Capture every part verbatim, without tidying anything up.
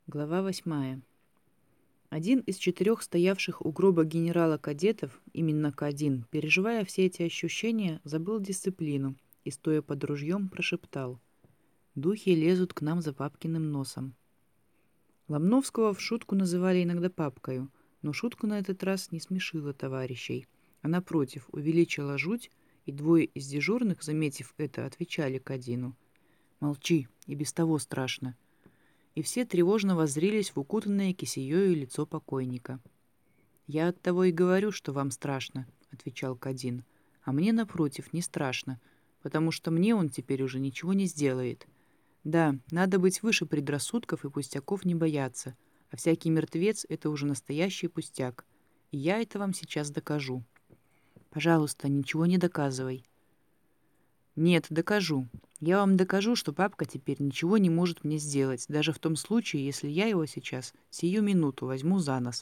Глава восьмая. Один из четырех стоявших у гроба генерала-кадетов, именно К1, переживая все эти ощущения, забыл дисциплину и, стоя под ружьем, прошептал: «Духи лезут к нам за папкиным носом». Ломновского в шутку называли иногда папкою, но шутка на этот раз не смешила товарищей, а напротив увеличила жуть, и двое из дежурных, заметив это, отвечали К1: «Молчи, и без того страшно». И все тревожно воззрились в укутанное кисеёю лицо покойника. «Я оттого и говорю, что вам страшно», — отвечал К1. «А мне, напротив, не страшно, потому что мне он теперь уже ничего не сделает. Да, надо быть выше предрассудков и пустяков не бояться, а всякий мертвец — это уже настоящий пустяк. И я это вам сейчас докажу». «Пожалуйста, ничего не доказывай». «Нет, докажу. Я вам докажу, что папка теперь ничего не может мне сделать, даже в том случае, если я его сейчас, сию минуту, возьму за нос».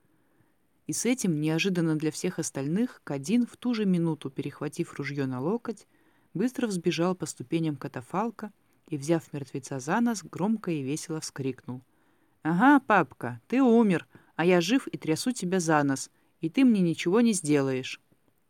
И с этим, неожиданно для всех остальных, К1, в ту же минуту перехватив ружье на локоть, быстро взбежал по ступеням катафалка и, взяв мертвеца за нос, громко и весело вскрикнул: «Ага, папка, ты умер, а я жив и трясу тебя за нос, и ты мне ничего не сделаешь».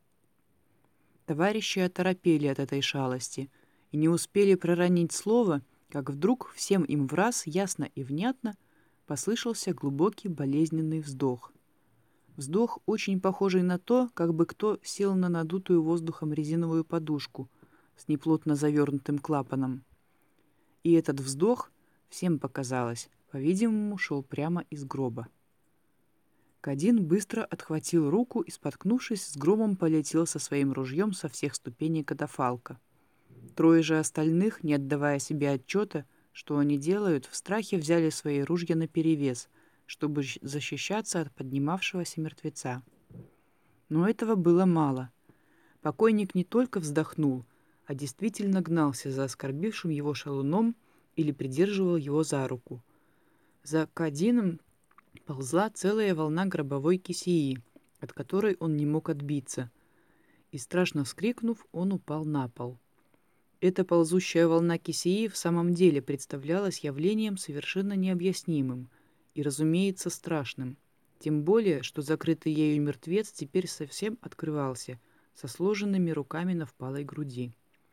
Товарищи оторопели от этой шалости и не успели проронить слово, как вдруг всем им враз ясно и внятно послышался глубокий болезненный вздох. Вздох, очень похожий на то, как бы кто сел на надутую воздухом резиновую подушку с неплотно завернутым клапаном. И этот вздох, всем показалось, по-видимому, шел прямо из гроба. К1 быстро отхватил руку и, споткнувшись, с громом полетел со своим ружьем со всех ступеней катафалка. Трое же остальных, не отдавая себе отчета, что они делают, в страхе взяли свои ружья наперевес, чтобы защищаться от поднимавшегося мертвеца. Но этого было мало. Покойник не только вздохнул, а действительно гнался за оскорбившим его шалуном или придерживал его за руку. За К1 ползла целая волна гробовой кисеи, от которой он не мог отбиться, и, страшно вскрикнув, он упал на пол. Эта ползущая волна кисеи в самом деле представлялась явлением совершенно необъяснимым и, разумеется, страшным, тем более, что закрытый ею мертвец теперь совсем открывался, со сложенными руками на впалой груди.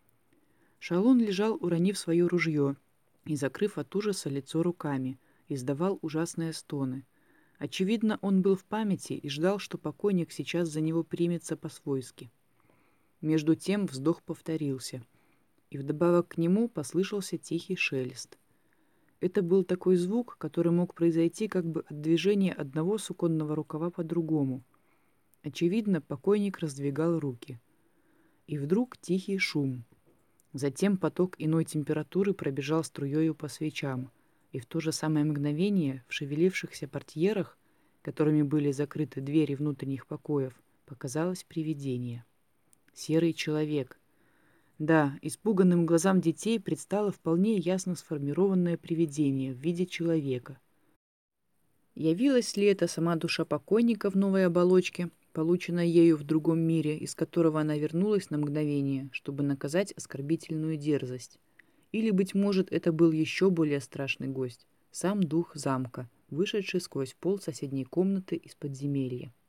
Шалун лежал, уронив свое ружье и закрыв от ужаса лицо руками, издавал ужасные стоны. Очевидно, он был в памяти и ждал, что покойник сейчас за него примется по-свойски. Между тем вздох повторился, и вдобавок к нему послышался тихий шелест. Это был такой звук, который мог произойти как бы от движения одного суконного рукава по другому. Очевидно, покойник раздвигал руки. И вдруг тихий шум. Затем поток иной температуры пробежал струёю по свечам, и в то же самое мгновение в шевелившихся портьерах, которыми были закрыты двери внутренних покоев, показалось привидение. Серый человек. Да, испуганным глазам детей предстало вполне ясно сформированное привидение в виде человека. Явилась ли это сама душа покойника в новой оболочке, полученной ею в другом мире, из которого она вернулась на мгновение, чтобы наказать оскорбительную дерзость? Или, быть может, это был еще более страшный гость, сам дух замка, вышедший сквозь пол соседней комнаты из подземелья?